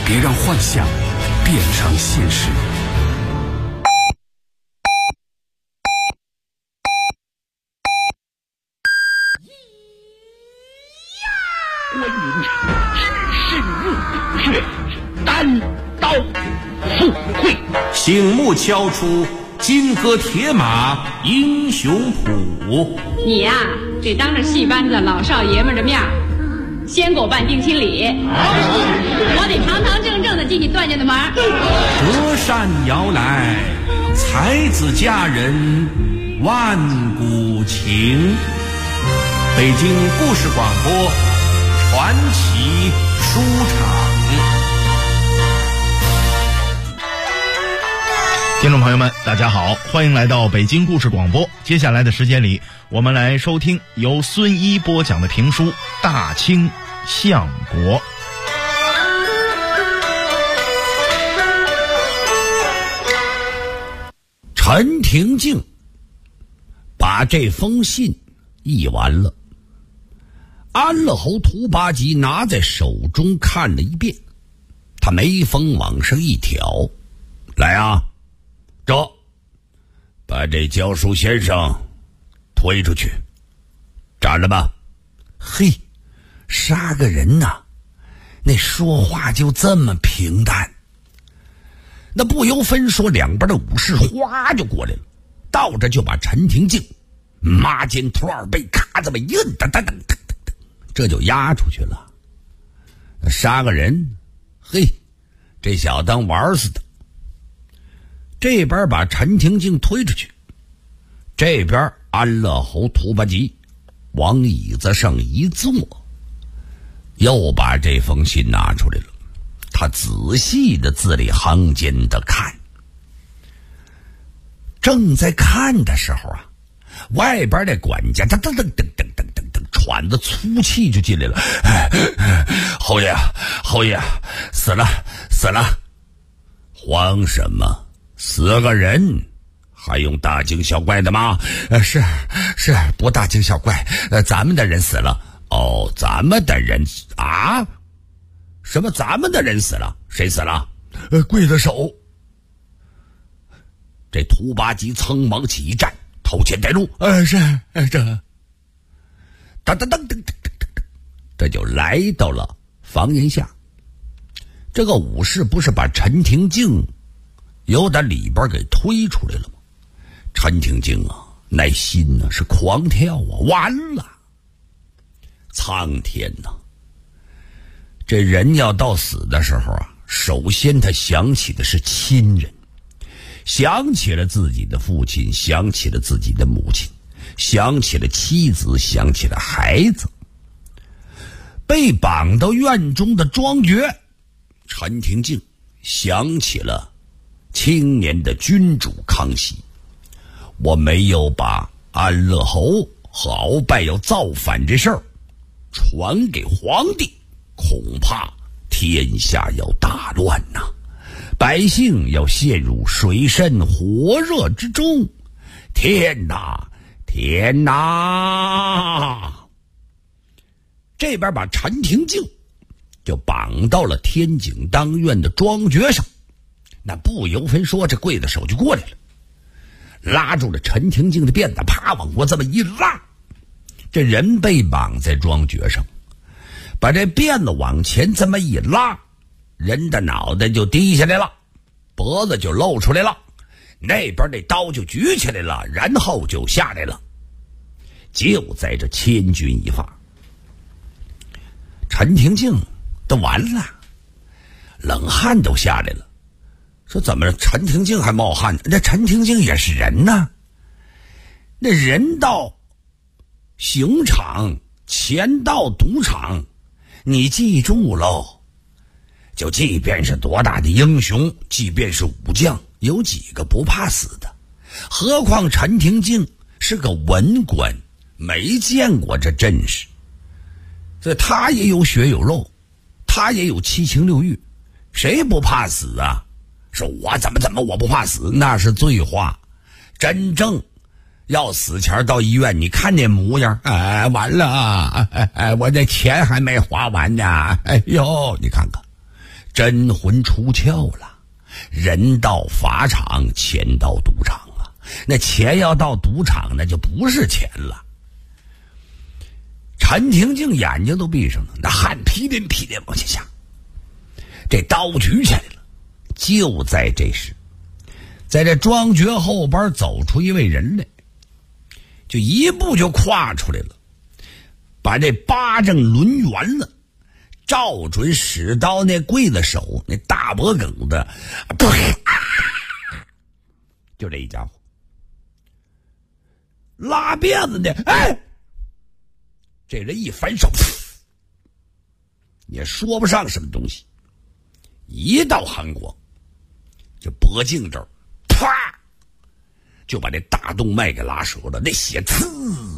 别让幻想变成现实。 观云只身入血，单刀赴会， 醒目敲出金戈铁马英雄谱。 你呀，这当着戏班子老少爷们的面，先给我办定亲礼，我得堂堂正正的进你段家的门。 折扇摇来，才子佳人万古情。北京故事广播传奇书场。 听众朋友们大家好，欢迎来到北京故事广播。接下来的时间里，我们来收听由孙一播讲的评书《大清相国》。 陈廷敬把这封信译完了，安乐侯图巴吉拿在手中看了一遍，他眉峰往上一挑，来啊，这把这教书先生推出去，站着吧。嘿，杀个人呐，那说话就这么平淡。那不由分说，两边的武士哗就过来了，倒着就把陈廷敬麻肩头二背咔这么一摁，噔噔噔噔噔，这就押出去了。杀个人，嘿，这小当玩死的。这边把陈廷敬推出去，这边安乐侯图巴吉往椅子上一坐，又把这封信拿出来了。他仔细的字里行间的看，正在看的时候啊，外边的管家噔噔噔噔噔噔噔噔喘着粗气就进来了。侯爷，侯爷，死了，死了！慌什么？死个人还用大惊小怪的吗？是，不大惊小怪。咱们的人死了。哦，咱们的人啊？什么咱们的人死了？谁死了？刽子手。这图巴吉匆忙起站，头前带路。是这。噔噔噔噔噔噔噔，这就来到了房檐下。这个武士不是把陈廷敬由打里边给推出来了吗？陈廷敬啊，那心呢是狂跳啊，完了！苍天呐！这人要到死的时候啊，首先他想起的是亲人，想起了自己的父亲，想起了自己的母亲，想起了妻子，想起了孩子。被绑到院中的庄爵陈廷敬想起了青年的君主康熙。我没有把安乐侯和鳌拜要造反这事儿传给皇帝，恐怕天下要大乱呐，百姓要陷入水深火热之中。天哪，天哪！这边把陈廷敬就绑到了天井当院的庄爵上，那不由分说，这刽子手就过来了，拉住了陈廷敬的辫子，啪往过这么一拉，这人被绑在庄爵上，把这辫子往前这么一拉，人的脑袋就低下来了，脖子就露出来了，那边那刀就举起来了，然后就下来了。就在这千钧一发，陈廷敬都完了，冷汗都下来了。说怎么了？陈廷敬还冒汗？那陈廷敬也是人呐，那人到刑场，钱到赌场，你记住喽，就即便是多大的英雄，即便是武将，有几个不怕死的？何况陈廷敬是个文官，没见过这阵势，所以他也有血有肉，他也有七情六欲，谁不怕死啊？说我怎么我不怕死，那是醉话。真正要死前到医院，你看那模样，完了啊，我这钱还没花完呢，哎呦，你看看真魂出窍了，人到法场，钱到赌场啊。那钱要到赌场，那就不是钱了。陈廷敬眼睛都闭上了，那汗噼里噼里往下下。这刀举起来了。就在这时，在这庄爵后边走出一位人来，就一步就跨出来了，把这八正抡圆了，照准使刀那刽子手那大脖梗子，就这一家伙。拉辫子的，哎，这人一反手，也说不上什么东西，一道寒光，这脖颈这儿，啪，就把这大动脉给拉折了，那血呲，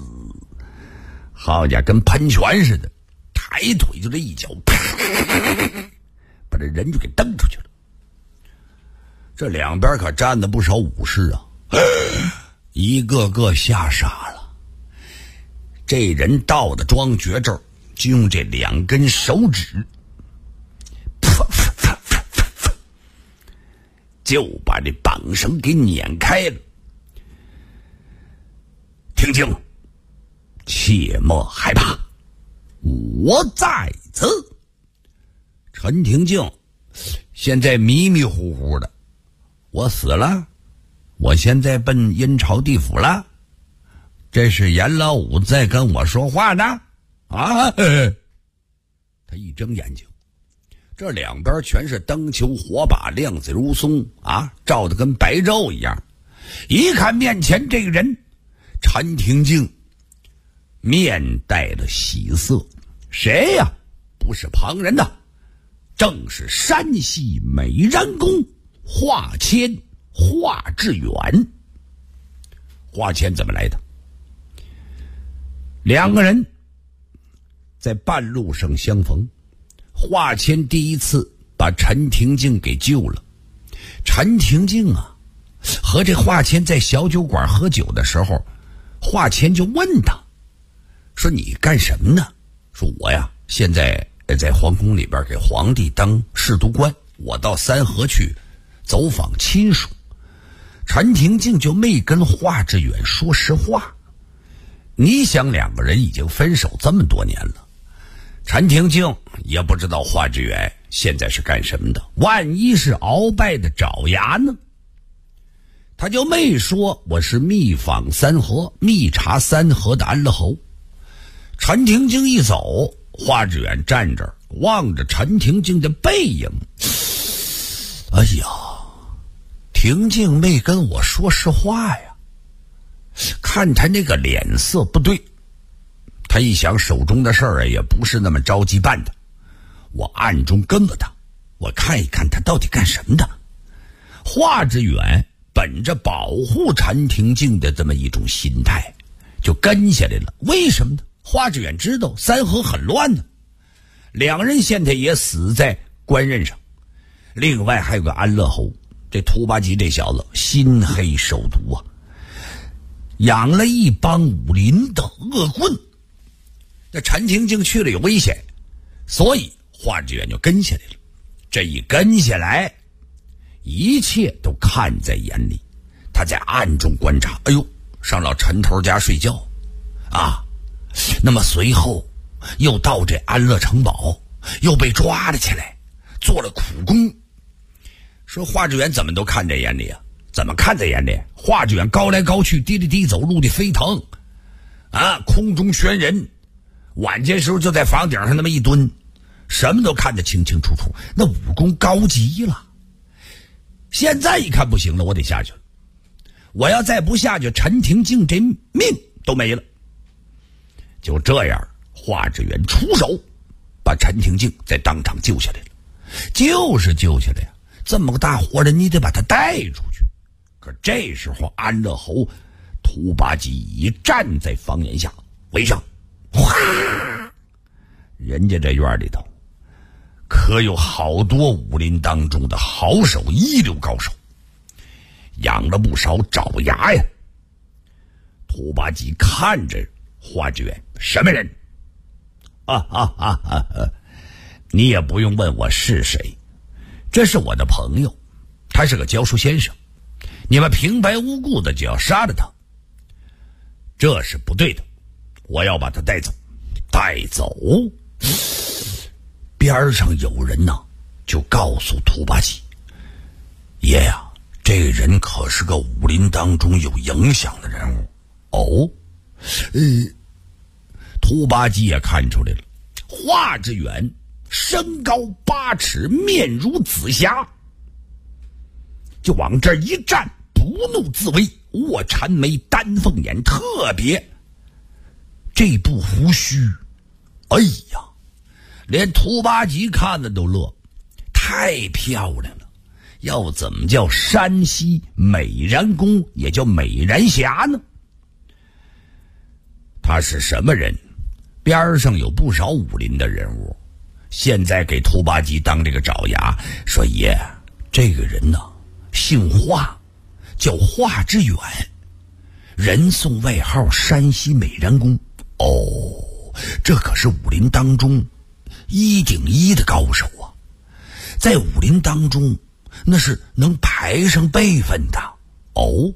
好家伙，跟喷泉似的，抬腿就这一脚，啪，把这人就给蹬出去了。这两边可站了不少武士啊，一个个吓傻了。这人到的庄爵这儿，就用这2根手指，就把这绑绳给碾开了。听清，切莫害怕，我在此。陈廷敬现在迷迷糊糊的，我死了，我现在奔阴曹地府了，这是阎老五在跟我说话呢啊！他一睁眼睛，这两边全是灯球火把，亮子如松啊，照得跟白昼一样。一看面前这个人，陈廷敬面带了喜色，谁呀？不是旁人呐，正是山西美髯公华谦华志远。华谦怎么来的？两个人在半路上相逢，华谦第一次把陈廷敬给救了。陈廷敬啊，和这华谦在小酒馆喝酒的时候，华谦就问他说：“你干什么呢？”说：“我呀，现在在皇宫里边给皇帝当侍读官，我到三河去走访亲属。”陈廷敬就没跟华志远说实话。你想，两个人已经分手这么多年了，陈廷敬也不知道华志远现在是干什么的，万一是鳌拜的爪牙呢？他就没说我是密访三河，密查三河的安乐侯。陈廷敬一走，华志远站这儿望着陈廷敬的背影，哎呀，廷敬没跟我说实话呀，看他那个脸色不对。他一想手中的事儿也不是那么着急办的，我暗中跟了他，我看一看他到底干什么的。华志远本着保护陈廷敬的这么一种心态，就跟下来了。为什么呢？华志远知道三河很乱呢，两人现在也死在官任上，另外还有个安乐侯，这兔八吉这小子心黑手毒啊，养了一帮武林的恶棍。那陈廷敬去了有危险，所以华志远就跟下来了。这一跟下来，一切都看在眼里。他在暗中观察，哎呦，上老陈头家睡觉啊，那么随后又到这安乐城堡，又被抓了起来，做了苦工。说华志远怎么都看在眼里啊？怎么看在眼里？华志远高来高去，低来低走，路的飞腾啊，空中悬人。晚间时候就在房顶上那么一蹲，什么都看得清清楚楚，那武功高极了。现在一看不行了，我得下去了，我要再不下去，陈廷敬这命都没了。就这样，华志远出手把陈廷敬在当场救下来了。就是救下来呀，这么个大活人你得把他带出去。可这时候安乐侯兔八吉已站在房檐下围上，哗，人家这院里头可有好多武林当中的好手，一流高手，养了不少爪牙呀。兔八吉看着华志远，什么人？你也不用问我是谁， 这是我的朋友，他是个教书先生，你们平白无故的就要杀了他，这是不对的，我要把他带走。带走？边上有人呐，就告诉兔八戒：爷呀，这人可是个武林当中有影响的人物。哦，兔八戒也看出来了，华志远身高8尺，面如紫霞，就往这一站，不怒自威，卧蚕眉，丹凤眼，特别这不胡须，哎呀，连兔八戒看的都乐，太漂亮了。要怎么叫山西美髯公，也叫美髯侠呢？他是什么人？边上有不少武林的人物，现在给兔八戒当这个爪牙，说爷，这个人呢，姓华，叫华之远，人送外号山西美髯公。哦，这可是武林当中1顶1的高手啊，在武林当中那是能排上辈分的。哦，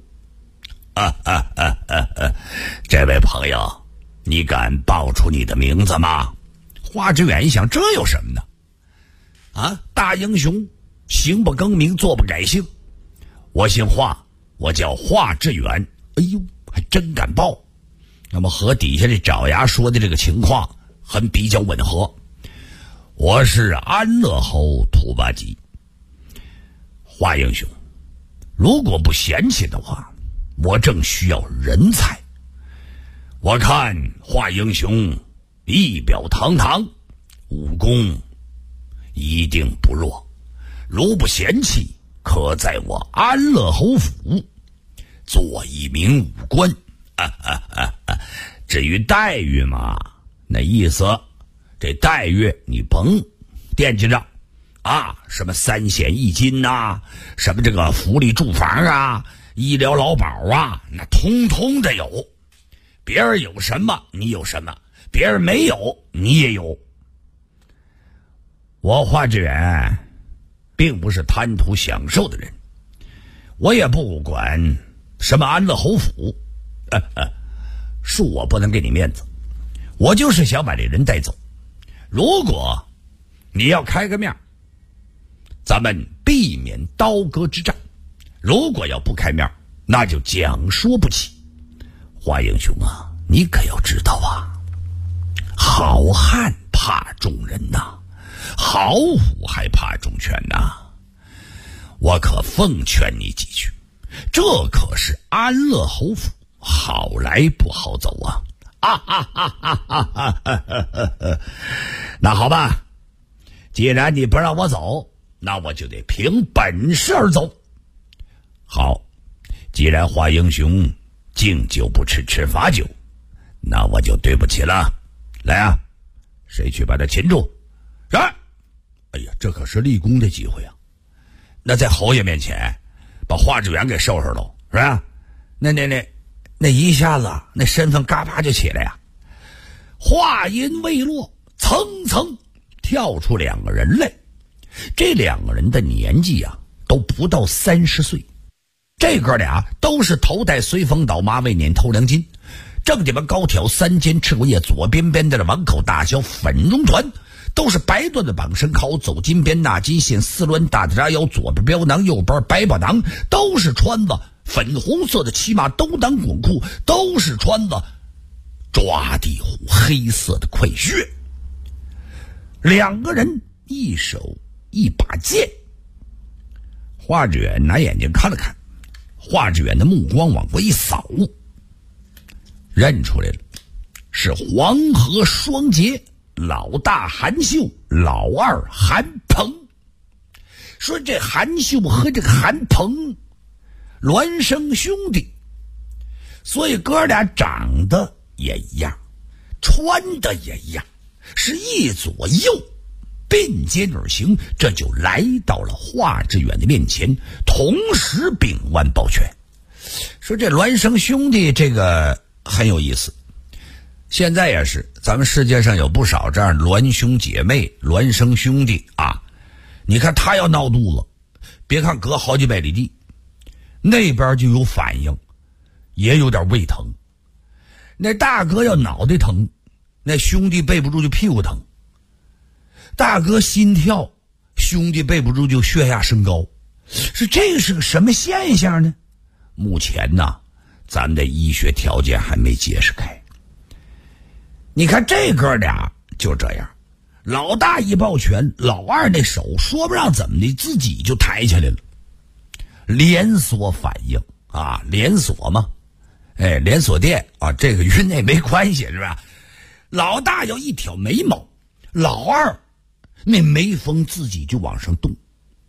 这位朋友，你敢报出你的名字吗？华之远一想，这有什么呢？啊，大英雄行不更名，坐不改姓，我姓华，我叫华之远。哎呦，还真敢报。那么和底下这爪牙说的这个情况很比较吻合。我是安乐侯兔八戒。华英雄，如果不嫌弃的话，我正需要人才。我看华英雄仪表堂堂，武功一定不弱，如不嫌弃，可在我安乐侯府做一名武官。至于待遇嘛，那意思，这待遇你甭惦记着啊，什么3险1金呐，什么这个福利住房啊，医疗劳保啊，那通通的有。别人有什么你有什么，别人没有你也有。我华志远并不是贪图享受的人，我也不管什么安乐侯府，恕我不能给你面子，我就是想把这人带走。如果你要开个面，咱们避免刀戈之战；如果要不开面，那就讲说不起。华英雄啊，你可要知道啊，好汉怕众人呐，好虎还怕众犬呐。我可奉劝你几句，这可是安乐侯府，好来不好走啊！那好吧，既然你不让我走，那我就得凭本事而走。好，既然华英雄敬酒不吃吃罚酒，那我就对不起了。来啊，谁去把他擒住？是。哎呀，这可是立功的机会啊！那在侯爷面前把华志远给收拾了，是吧？那一下子那身份嘎巴就起来呀。话音未落，蹭蹭跳出2个人来。这2个人的年纪啊都不到30岁，这哥俩都是头戴随风倒，马尾捻头梁巾，正鸡巴高挑3肩赤骨叶，左边边的碗口大小粉绒团，都是白缎的绑身靠，走金边纳金线4轮大的扎腰，左边标囊，右边白宝囊，都是穿着粉红色的骑马兜裆滚裤，都是穿着抓地虎黑色的快靴。2个人一手一把剑。华志远拿眼睛看了看，华志远的目光往过一扫，认出来了，是黄河双杰，老大韩秀，老二韩鹏。说这韩秀和这个韩鹏孪生兄弟，所以哥俩长得也一样，穿的也一样，是一左右并肩而行，这就来到了华志远的面前，同时秉腕抱拳。说这孪生兄弟这个很有意思，现在也是咱们世界上有不少这样孪兄姐妹、孪生兄弟啊， 你看他要闹肚子，别看隔好几百里地，那边就有反应，也有点胃疼。那大哥要脑袋疼，那兄弟背不住就屁股疼。大哥心跳，兄弟背不住就血压升高。这是个什么现象呢？目前呢，咱们的医学条件还没解释开。你看这哥俩就这样，老大一抱拳，老二那手说不让怎么的自己就抬起来了。连锁反应啊，连锁嘛，连锁店啊，这个与那没关系是吧？老大要一挑眉毛，老二那眉峰自己就往上动。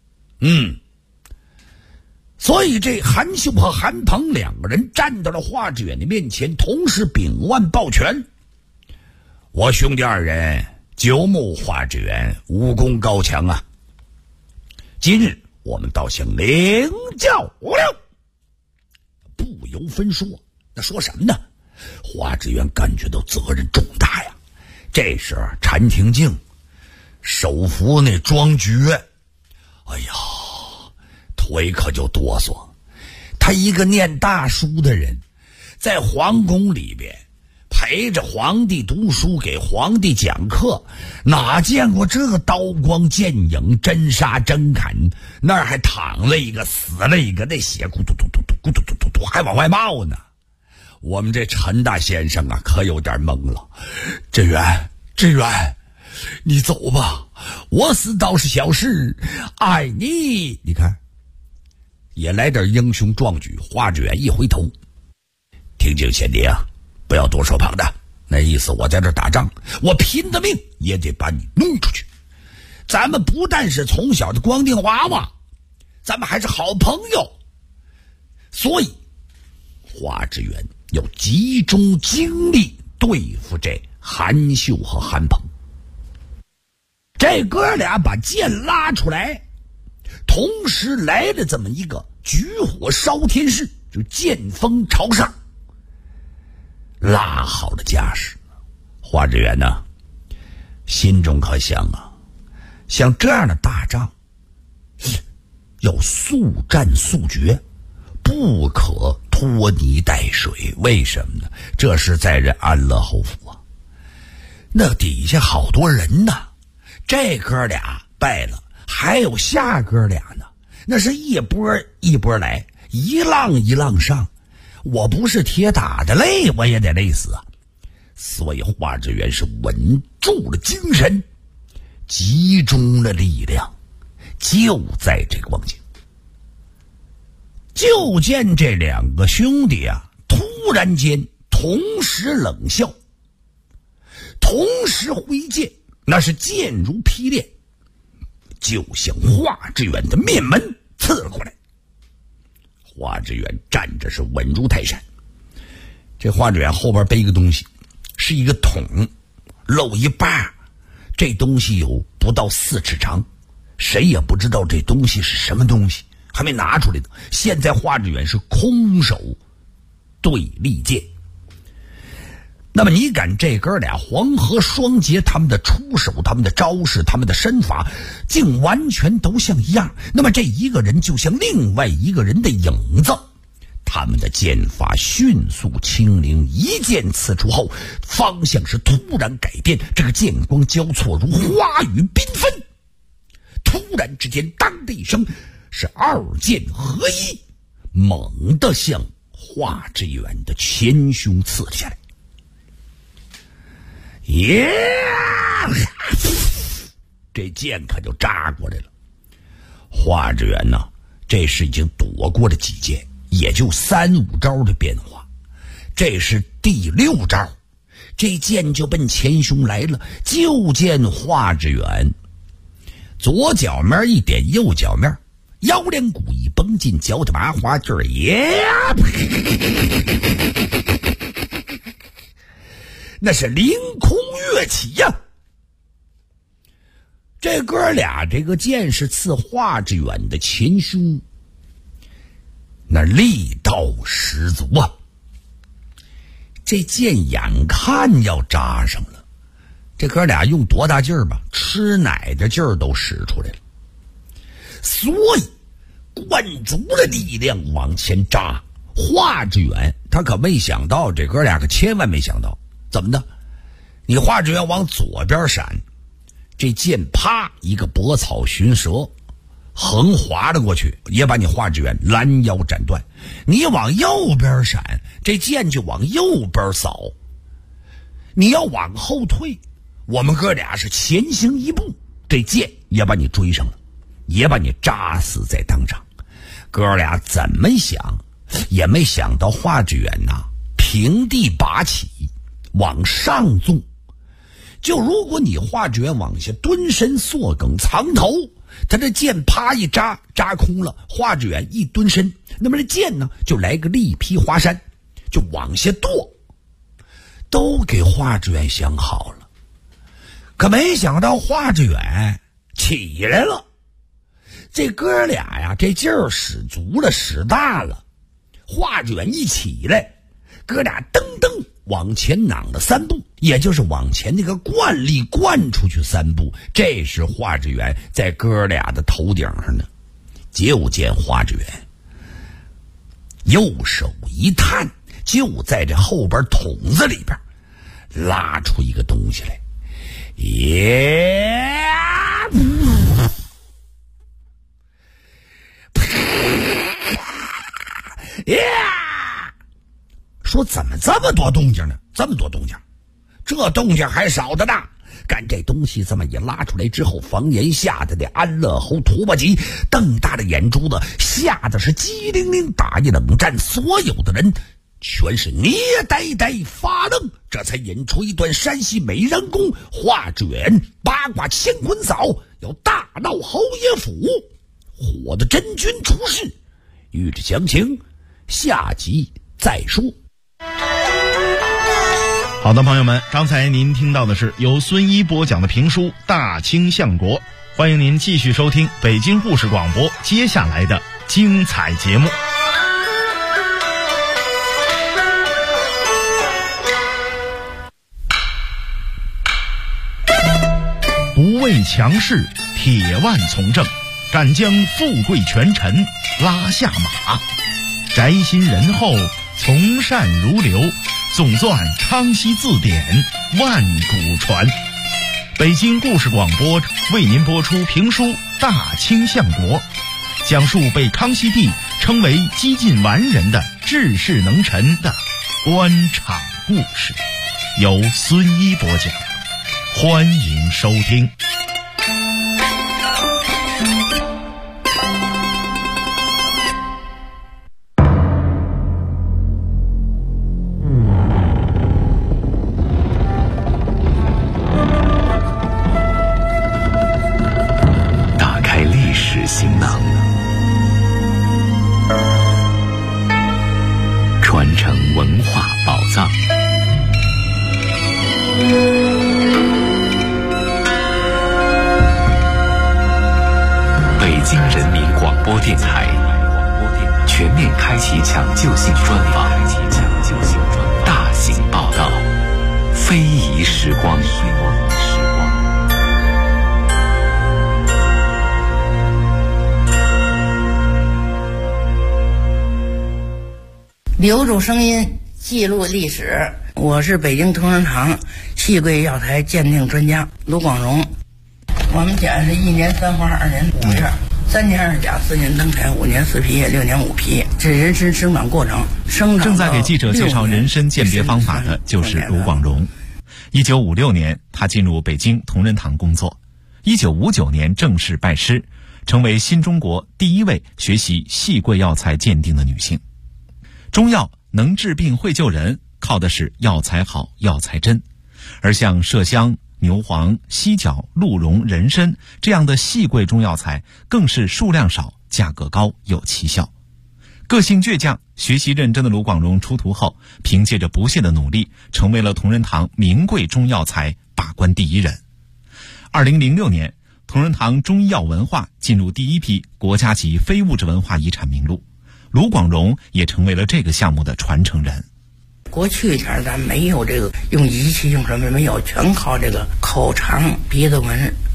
所以这韩秀和韩鹏两个人站到了华志远的面前，同时秉腕抱拳。我兄弟二人久慕华志远武功高强啊，今日我们倒想领教了。不由分说，那说什么呢？华志远感觉到责任重大呀。这时陈廷敬手扶那庄爵，哎呀，腿可就哆嗦。他一个念大书的人，在皇宫里边陪着皇帝读书，给皇帝讲课，哪见过这刀光剑影，真杀真砍，那儿还躺了一个死了一个，那血咕嘟嘟嘟嘟咕嘟嘟嘟嘟还往外冒呢。我们这陈大先生啊可有点懵了。志远你走吧，我死倒是小事，爱你。你看也来点英雄壮举。华志远一回头，听敬贤弟啊，不要多说旁的，那意思我在这打仗，我拼的命也得把你弄出去。咱们不但是从小的光腚娃娃，咱们还是好朋友。所以华志远要集中精力对付这韩秀和韩鹏。这哥俩把剑拉出来，同时来了这么一个举火烧天式，就剑锋朝上，拉好了架势。华志远呢，心中可想啊，像这样的大仗要速战速决，不可拖泥带水。为什么呢？这是在人安乐侯府啊，那底下好多人呢，这哥俩败了，还有下哥俩呢，那是一波一波来，一浪一浪上。我不是铁打的累，我也得累死啊！所以华志远是稳住了精神，集中了力量，就在这个光景，就见这两个兄弟啊，突然间同时冷笑，同时挥剑，那是剑如劈裂，就向华志远的面门刺了过来。华志远站着是稳如泰山，这华志远后边背一个东西，是一个桶，露一半，这东西有不到4尺长，谁也不知道这东西是什么东西，还没拿出来呢。现在华志远是空手对利剑。那么你敢这哥俩黄河双杰，他们的出手，他们的招式，他们的身法竟完全都像一样，那么这一个人就像另外一个人的影子。他们的剑法迅速轻灵，一剑刺出后方向是突然改变，这个剑光交错如花雨缤纷，突然之间当的一声，是二剑合一，猛地向华志远的前胸刺了下来。这剑可就扎过来了。华志远呢，这是已经躲过了几剑，也就3、5招的变化，这是第6招，这剑就奔前胸来了。就见华志远左脚面一点，右脚面腰连骨一绷进脚的麻花劲儿，那是凌空跃起呀！这哥俩这个剑是刺华志远的前胸，那力道十足啊！这剑眼看要扎上了，这哥俩用多大劲儿吧，吃奶的劲儿都使出来了。 所以灌足了力量往前扎。华志远他可没想到，这哥俩可千万没想到，怎么的？你华志远往左边闪，这剑啪一个拨草寻蛇，横划了过去，也把你华志远拦腰斩断。你往右边闪，这剑就往右边扫。你要往后退，我们哥俩是前行一步，这剑也把你追上了，也把你扎死在当场。哥俩怎么想也没想到华志远呐，平地拔起往上纵。就如果你华志远往下蹲身缩梗藏头，他这剑啪一扎空了，华志远一蹲身，那么这剑呢就来个力劈华山，就往下剁。都给华志远想好了，可没想到华志远起来了。这哥俩呀，这劲儿使足了，使大了。华志远一起来，哥俩噔噔往前攮了3步，也就是往前那个惯力灌出去3步。这时华志远在哥俩的头顶上呢，就见华志远右手一探，就在这后边筒子里边拉出一个东西来，说怎么这么多动静呢？这么多动静，这动静还少得大。干这东西这么一拉出来之后，房檐下的安乐侯图巴吉瞪大的眼珠子，吓得是机灵灵打一冷战，所有的人全是捏呆呆发愣，这才引出一段山西美人宫华志远八卦乾坤嫂要大闹侯爷府，火的真君出世。欲知详情，下集再说。 好的，朋友们，刚才您听到的是由孙一播讲的评书《大清相国》，欢迎您继续收听北京故事广播接下来的精彩节目。不畏强势，铁腕从政，敢将富贵权臣拉下马，宅心仁厚，从善如流，总纂康熙字典，万古传。北京故事广播为您播出评书《大清相国》，讲述被康熙帝称为几近完人的治世能臣的官场故事，由孙一播讲，欢迎收听。 行囊，传承文化宝藏。北京人民广播电台全面开启抢救性专访，大型报道，非遗时光。 留住声音，记录历史。我是北京同仁堂细桂药材鉴定专家卢广荣。我们家是1年3花2年5月，3年2甲4年登台5年4皮叶6年5皮，这人参生长过程。 正在给记者介绍人参鉴别方法的就是卢广荣。1956年，他进入北京同仁堂工作。1959年正式拜师，成为新中国第一位学习细桂药材鉴定的女性。中药能治病会救人，靠的是药材好药材真，而像麝香、牛黄、犀角、鹿茸、人参这样的细桂中药材更是数量少，价格高，有奇效。个性倔强，学习认真的卢广荣出徒后，凭借着不懈的努力，成为了同仁堂名贵中药材把关第一人。2006年，同仁堂中医药文化进入第一批国家级非物质文化遗产名录，卢广荣也成为了这个项目的传承人。 过去前咱没有这个用仪器用什么没有，全靠这个口尝鼻子闻，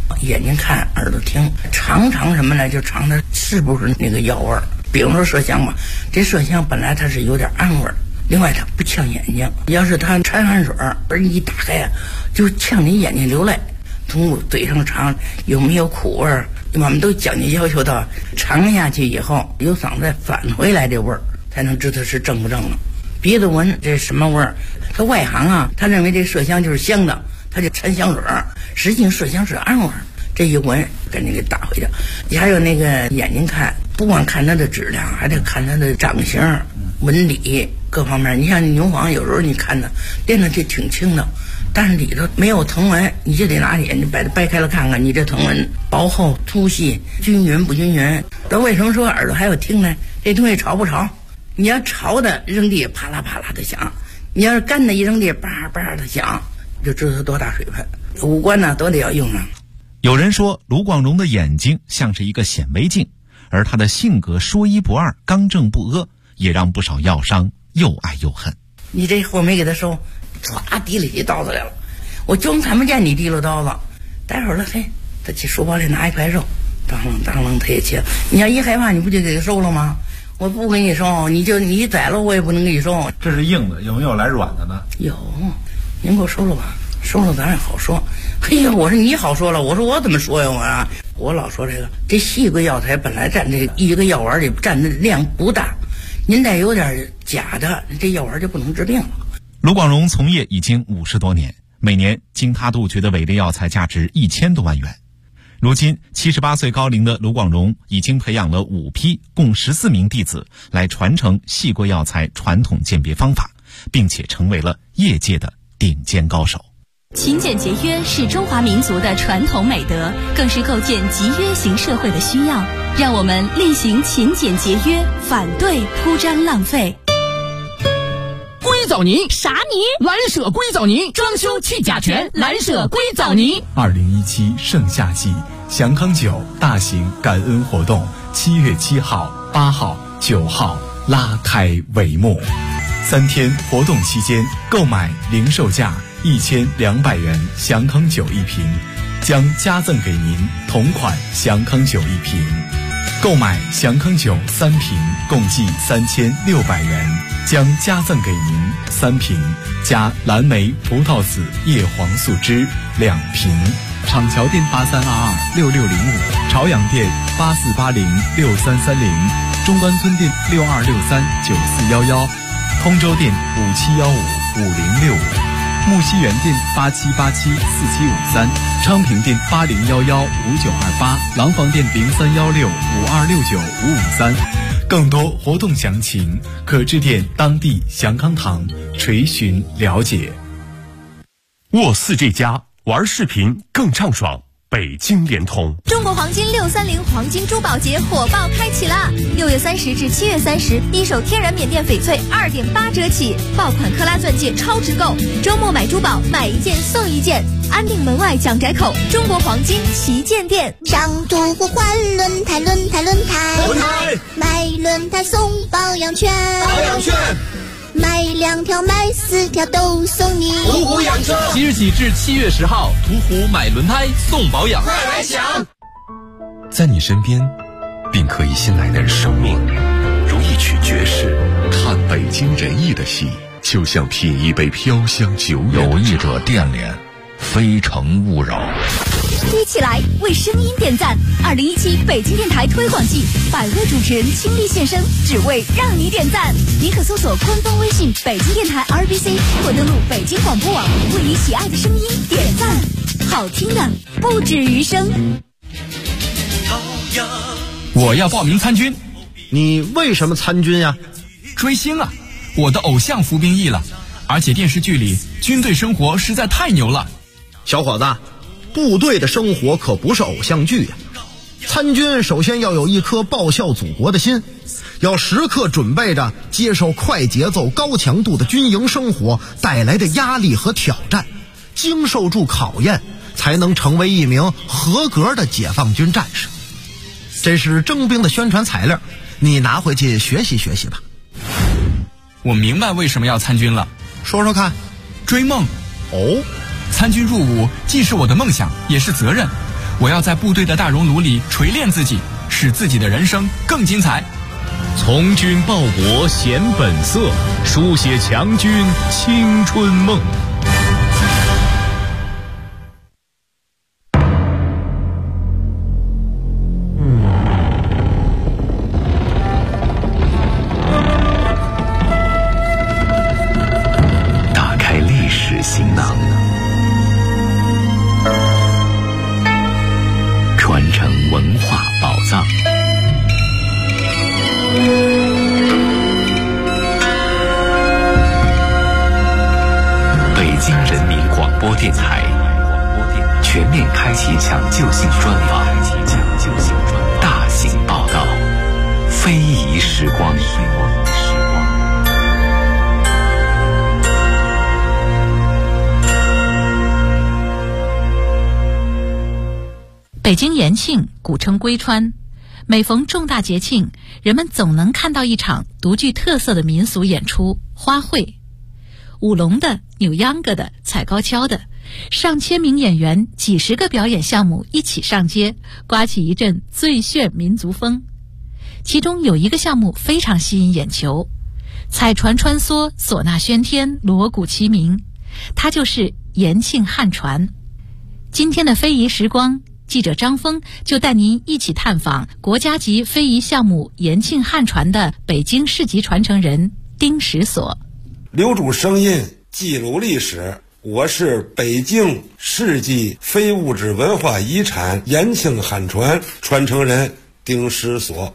眼睛看，耳朵听，尝什么呢？就尝它是不是那个药味儿。比如说麝香吧，这麝香本来它是有点暗味儿，另外它不呛眼睛。要是它掺汗水儿一打开啊，就呛你眼睛流泪。从嘴上尝有没有苦味儿，我们都讲究要求到尝下去以后，有嗓子返回来这味儿，才能知道是正不正了。鼻子闻这什么味儿？他外行啊，他认为这麝香就是香的，他就掺香水儿，实际上麝香是暗味儿。这一闻赶紧给打回去。还有那个眼睛看，不光看它的质量，还得看它的长相、纹理各方面。你像牛黄，有时候你看的练的就挺轻的，但是里头没有藤纹，你就得拿眼睛把它掰开了看看，你这藤纹薄厚、粗细、均匀不均匀。那为什么说耳朵还有听呢？这东西潮不潮？你要潮的扔地啪啦啪啦的响，你要是干的一扔地叭叭的响，就知道它多大水分。五官呢都得要用上。 有人说卢广荣的眼睛像是一个显微镜，而他的性格说一不二、刚正不阿，也让不少药商又爱又恨。 你这货没给他收，唰提起刀子来了，我就看不见你提了刀子。待会儿了，嘿，他去书包里拿一块肉，当啷当啷他也切。你要一害怕，你不就给他收了吗？我不给你收，你宰了我也不能给你收。 这是硬的，有没有来软的呢？ 有，您给我收了吧，收了咱也好说。嘿呀，我说你好说了，我说我怎么说呀？我老说这细桂药材本来占这一个药丸里占的量不大，您再有点假的，这药丸就不能治病了。 卢广荣从业已经50多年，每年经他杜绝的伪劣药材价值1000多万元。如今78岁高龄的卢广荣已经培养了5批共14名弟子来传承细桂药材传统鉴别方法，并且成为了业界的顶尖高手。 勤俭节约是中华民族的传统美德，更是构建集约型社会的需要。让我们厉行勤俭节约，反对铺张浪费。 硅藻泥啥泥？ 蓝舍硅藻泥，装修去甲醛，蓝舍硅藻泥。 2017盛夏季祥康酒大型感恩活动7月7号、8号、9号拉开帷幕。3天活动期间，购买零售价1200元祥康酒1瓶，将加赠给您同款祥康酒1瓶。购买祥康酒3瓶，共计3600元，将加赠给您3瓶加蓝莓葡萄籽叶黄素汁2瓶。厂桥店83226605，朝阳店84806330，中关村店62639411，通州店57155065，木樨园店87874753，昌平店80115928，廊坊店031652695553。更多活动详情可致电当地祥康堂垂询了解。 沃4这家玩视频更畅爽，北京联通。 中国黄金630黄金珠宝节火爆开启啦！6月30至7月30，一手天然缅甸翡翠2.8折起，爆款克拉钻戒超值购，周末买珠宝买1件送1件，安定门外蒋宅口中国黄金旗舰店。 上图换轮胎，买轮胎送保养券，买2条买4条都送你。 途虎养车，即日起至7月10号，途虎买轮胎送保养，快来抢！ 在你身边，便可以信赖的生命，如一曲绝世。看北京人艺的戏，就像品一杯飘香久远。有意者电联，非诚勿扰。 一起来为声音点赞！2017北京电台推广季，100位主持人倾力现身，只为让你点赞。您可搜索官方微信北京电台 RBC， 或登录北京广播网，为你喜爱的声音点赞。好听的不止于声。 我要报名参军。 你为什么参军呀？ 追星啊！我的偶像服兵役了，而且电视剧里军队生活实在太牛了。 小伙子，部队的生活可不是偶像剧呀。参军首先要有一颗报效祖国的心，要时刻准备着接受快节奏高强度的军营生活带来的压力和挑战，经受住考验，才能成为一名合格的解放军战士。这是征兵的宣传材料，你拿回去学习学习吧。 我明白为什么要参军了。 说说看。 追梦。 哦， 参军入伍既是我的梦想，也是责任。 我要在部队的大熔炉里锤炼自己，使自己的人生更精彩。 从军报国显本色，书写强军青春梦。 打开历史行囊，传承文化宝藏。北京人民广播电台全面开启抢救性专访，大型报道，非遗时光。 北京延庆古称归川，每逢重大节庆，人们总能看到一场独具特色的民俗演出——花卉。舞龙的、扭秧歌的、踩高跷的，上千名演员、几十个表演项目一起上街，刮起一阵最炫民族风。其中有一个项目非常吸引眼球，彩船穿梭，唢呐喧天，锣鼓齐鸣，它就是延庆汉船。今天的非遗时光，记者张峰就带您一起探访国家级非遗项目延庆汉船的北京市级传承人丁石所。 留住声音，记录历史。我是北京市级非物质文化遗产延庆汉船传承人丁石所。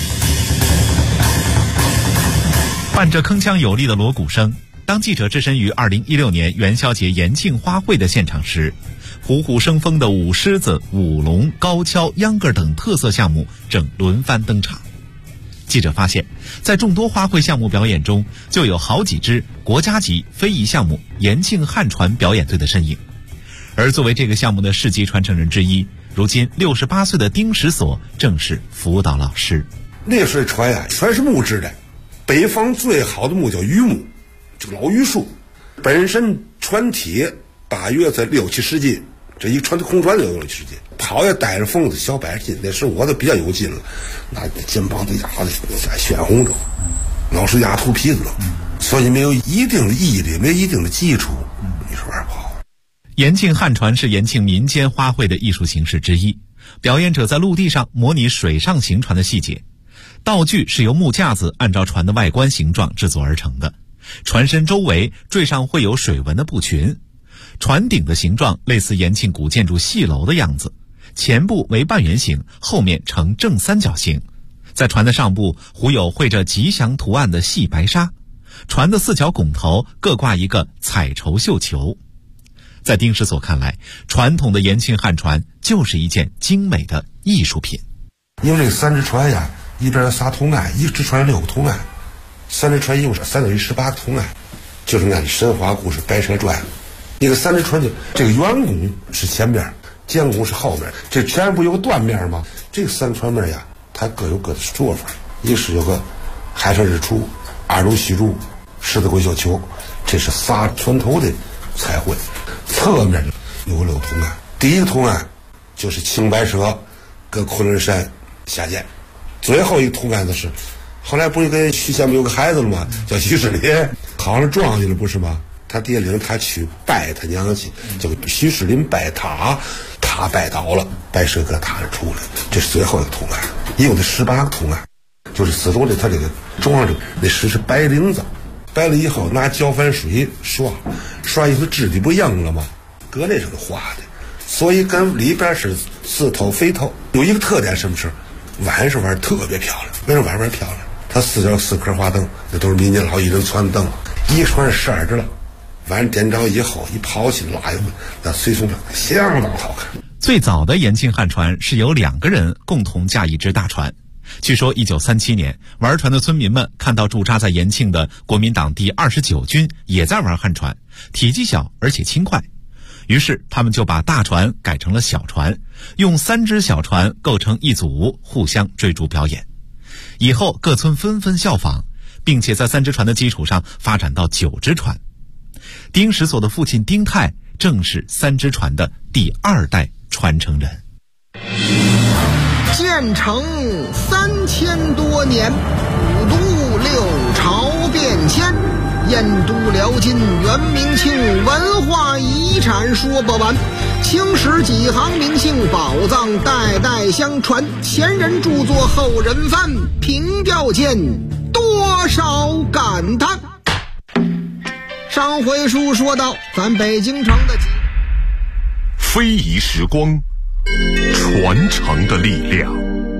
伴着铿锵有力的锣鼓声，当记者置身于2016年元宵节延庆花卉的现场时，虎虎生风的舞狮子、舞龙、高跷、秧歌等特色项目正轮番登场。记者发现，在众多花卉项目表演中，就有好几支国家级非遗项目延庆汉船表演队的身影。而作为这个项目的市级传承人之一，如今68岁的丁石所正是辅导老师。 那时候船呀，全是木质的，北方最好的木叫榆木，这个老榆树，本身船体大约在6、70斤，这一船的空船就有6、70斤，跑也带着缝子小100斤，那时候我都比较有劲了，那肩膀都压得鲜红着，老是压秃皮子了，所以没有一定的毅力，没有一定的基础，你说玩不好。 延庆汉船是延庆民间花卉的艺术形式之一，表演者在陆地上模拟水上行船的细节，道具是由木架子按照船的外观形状制作而成的，船身周围缀上会有水纹的布裙，船顶的形状类似延庆古建筑戏楼的样子，前部为半圆形，后面呈正三角形。在船的上部糊有绘着吉祥图案的细白纱，船的4角拱头各挂一个彩绸绣球。在丁石所看来，传统的延庆汉船就是一件精美的艺术品。 因为这3只船呀，一边有仨图案，一只船有6个图案，3只船一共是3等于18个图案，就是按神话故事《白蛇传》。一个3只船就这个圆拱是前边，尖拱是后面，这前不有个断面吗？这个3船面呀，它各有各的做法。一是有个海上日出、2如虚竹、狮子龟绣球，这是仨船头的彩绘。侧面有6个图案，第一个图案就是青白蛇搁昆仑山下见，最后一个图案的是，后来不是跟徐贤不有个孩子了吗？叫徐世林，考上状元了不是吗？他爹领他去拜他娘去，叫徐世林拜他，他拜倒了，白蛇搁他这出来，这是最后一个图案。一共的18个图案，就是四周的他这个中上这个那石是白绫子，白了以后拿搅拌水刷以后质地不硬了吗？搁那上头画的，所以跟里边是似透非透。有一个特点什么事？晚上玩特别漂亮，为什么晚上玩漂亮？它4角4颗花灯，那都是民间老艺人传的灯，一船是12只了。晚上点着以后一抛起拉一回，那随从上相当好看。 最早的延庆汉船是由2个人共同驾一只大船。据说1937年，玩船的村民们看到驻扎在延庆的国民党第29军也在玩汉船，体积小而且轻快，于是他们就把大船改成了小船，用3只小船构成一组，互相追逐表演。以后各村纷纷效仿，并且在3只船的基础上发展到9只船。丁石所的父亲丁泰正是3只船的第2代传承人。 建成3000多年，五都六朝变迁，燕都辽金元明清文化遗产说不完，青史几行名姓宝藏代代相传，前人著作后人翻，凭吊间多少感叹。上回书说到咱北京城的非遗时光，传承的力量。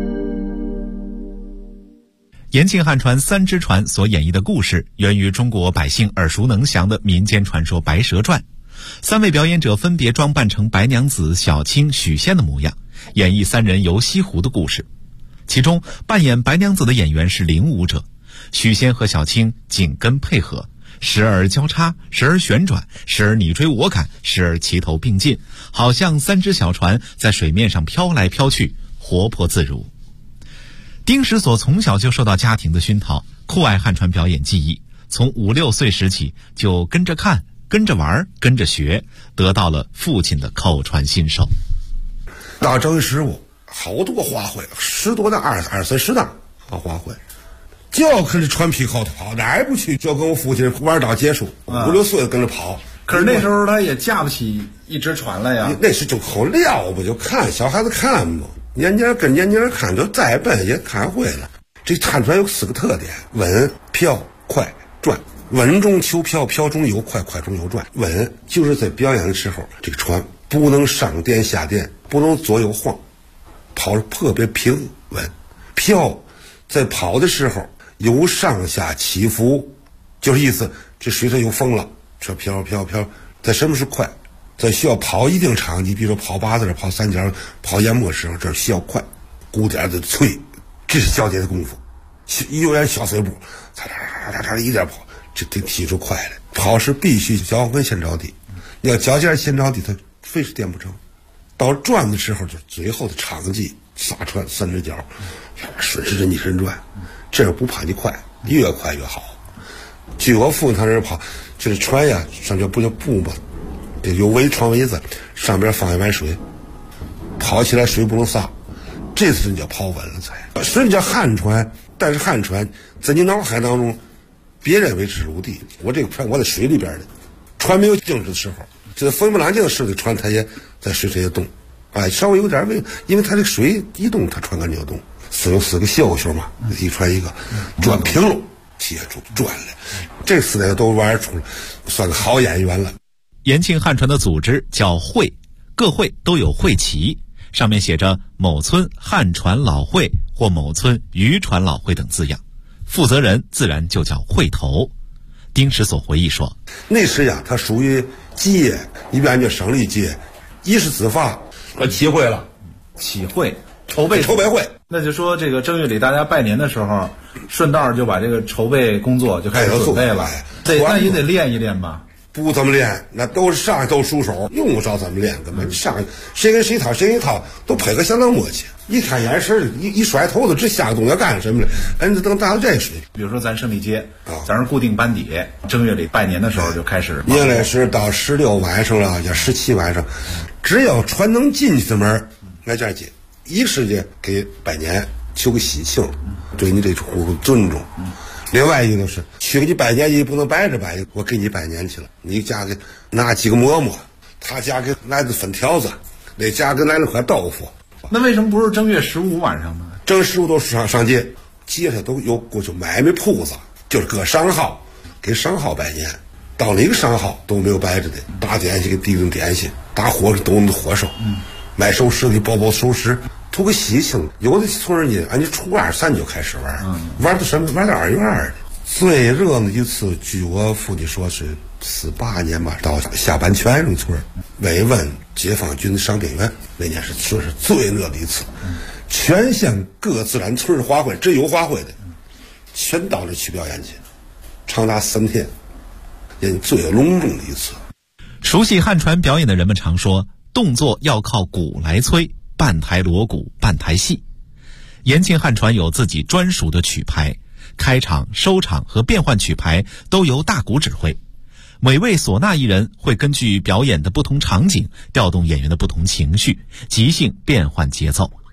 延庆汉船3只船所演绎的故事源于中国百姓耳熟能详的民间传说《白蛇传》，3位表演者分别装扮成白娘子、小青、许仙的模样，演绎3人游西湖的故事。其中扮演白娘子的演员是领舞者，许仙和小青紧跟配合，时而交叉，时而旋转，时而你追我赶，时而齐头并进，好像3只小船在水面上飘来飘去，活泼自如。丁石所从小就受到家庭的熏陶，酷爱汉船表演技艺，从5、6岁时起就跟着看、跟着玩、跟着学，得到了父亲的口传心授。 到正月15，好多花卉，10多档、20、30档花卉，就要跟着船皮后头跑，哪儿也不去，就跟我父亲玩到结束，5、6岁跟着跑。 可是那时候他也架不起一只船来呀。 那是就口撂不就看小孩子看嘛，年年跟年年看，就再笨也看会了。这汉船有4个特点：稳、飘、快、转。稳中求飘，飘中有快，快中有转。稳就是在表演的时候，这个船不能上颠下颠，不能左右晃，跑得特别平稳。飘在跑的时候有上下起伏，就是意思这水上有风了，这飘飘飘。在什么是快？在需要跑一定长，你比如说跑8字、跑3角、跑淹没时候，这需要快，鼓点子催，这是交接的功夫。有点小碎步，嚓一点跑，这得提出快来。跑是必须脚跟先着地，你要脚尖先着地，它非是颠不成。到转的时候，就最后的场记撒船3只脚，顺时针逆时针转，这样不怕你快，越快越好。据我父亲他那跑，就是船呀，上就不叫布嘛，有围船围子，上边放一碗水，跑起来水不能洒，这次你叫跑稳了才。所以叫汉船，但是汉船在你脑海当中，别认为是陆地。我这个船我在水里边的，船没有静止的时候，这风平浪静的时候，船它也在水上也动，哎，稍微有点微，因为它这个水一动，它船跟着就动。有4个秀秀嘛，一船一个，转平了，接住转了，这4个都玩出了，算个好演员了。 延庆汉船的组织叫会，各会都有会旗，上面写着某村汉船老会或某村渔船老会等字样，负责人自然就叫会头。丁石所回忆说， 那时呀，它属于企业，一边叫省立界，一是自发，起会了， 起会筹备会。 那就说这个正月里大家拜年的时候，顺道就把这个筹备工作就开始准备了。对，那也得练一练吧。 不怎么练，那都是上都熟手，用不着怎么练，根本上谁跟谁套都配合相当默契。一看眼神，一甩头子，这下个动作干什么了？人家等达到这水平。 比如说咱胜利街咱是固定班底，正月里拜年的时候就开始。 原来是到16晚上了，叫17晚上，只要船能进去的门，来这儿接，一是去给拜年，求个喜庆，对你这户尊重。另外一个就是去给你拜年，你不能白着拜，我给你拜年去了，你家给拿几个馍馍，他家给来的粉条子，那家给来了块豆腐。 那为什么不是正月15晚上呢？ 正15都是上街，街上都有过去买卖铺子，就是搁商号，给商号拜年。到哪个商号都没有白着的，打点心给递顿点心，打火都那火烧，买熟食给包熟食，图个喜庆。有的村人家按你初2、3就开始玩，玩到什么？玩到2月2的。最热闹一次，据我父亲说是48年吧，到下班泉这村慰问解放军的伤病员，那年是说是最热的一次。全县各自然村花卉，只有花卉的，全到这去表演去，长达3天，也最隆重的一次。 熟悉汉船表演的人们常说，动作要靠鼓来催，半台锣鼓半台戏。延庆汉船有自己专属的曲牌，开场、收场和变换曲牌都由大鼓指挥。每位唢呐艺人会根据表演的不同场景，调动演员的不同情绪，即兴变换节奏。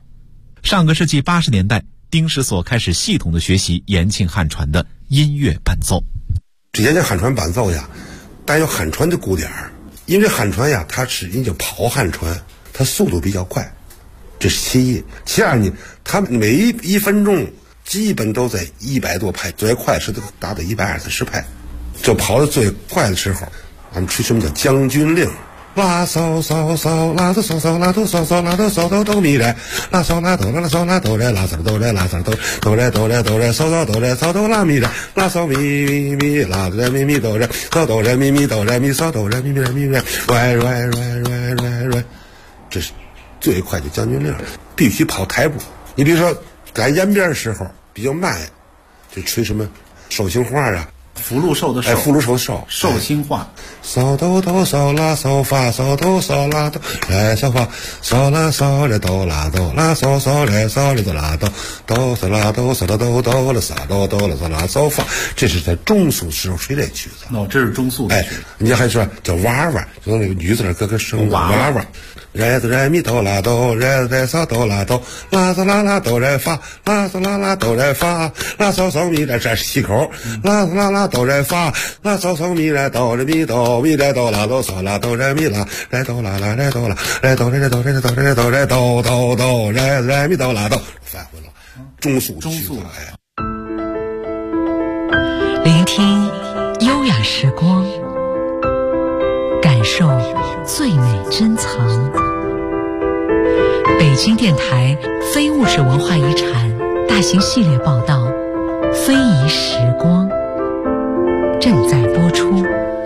上个世纪80年代，丁石所开始系统的学习延庆汉传的音乐伴奏。 这延庆汉传伴奏呀，带有汉传的鼓点儿，因为汉传呀，它是人家跑汉传，它速度比较快，这是其一。其二呢，它每一分钟基本都在100多拍，最快是达到120拍。就跑得最快的时候，俺们吹什么叫将军令。拉嗦嗦嗦，拉哆嗦嗦，拉哆嗦嗦，拉哆嗦哆哆咪来，拉嗦拉哆拉嗦拉哆来，拉嗦哆来拉嗦哆哆来哆来哆来，嗦嗦哆来嗦哆拉咪来，拉嗦咪咪咪，拉哆来咪咪哆来，嗦哆来咪咪哆来咪嗦哆来咪咪来咪来，来，这是最快的将军令，必须跑台步。你比如说赶延边的时候比较慢，就吹什么寿星话啊。 福禄寿的寿， 福禄寿的寿， 寿星话。 嗦哆哆嗦拉嗦发，嗦哆嗦拉哆来嗦发，嗦啦嗦来哆拉哆，拉嗦嗦来嗦来哆拉哆，哆嗦拉哆嗦啦哆哆啦嗦哆哆啦嗦拉嗦发，这是在中速时候吹这曲子。 哦，这是中速的。 人家还说叫娃娃，就那个女子那咯咯声娃娃。来哆来咪哆拉哆，来来嗦哆拉哆，拉嗦啦啦哆来发，拉嗦啦啦哆来发，拉嗦嗦咪来这是西口，拉嗦啦啦哆来发，拉嗦嗦咪来哆来咪哆咪来哆拉哆嗦啦哆来咪啦，来哆啦啦来哆啦，来哆来来哆来来哆来来哆来哆哆哆来来咪哆啦哆，返回了中速聆听优雅时光，感受最美珍藏。北京电台非物质文化遗产大型系列报道《非遗时光》正在播出。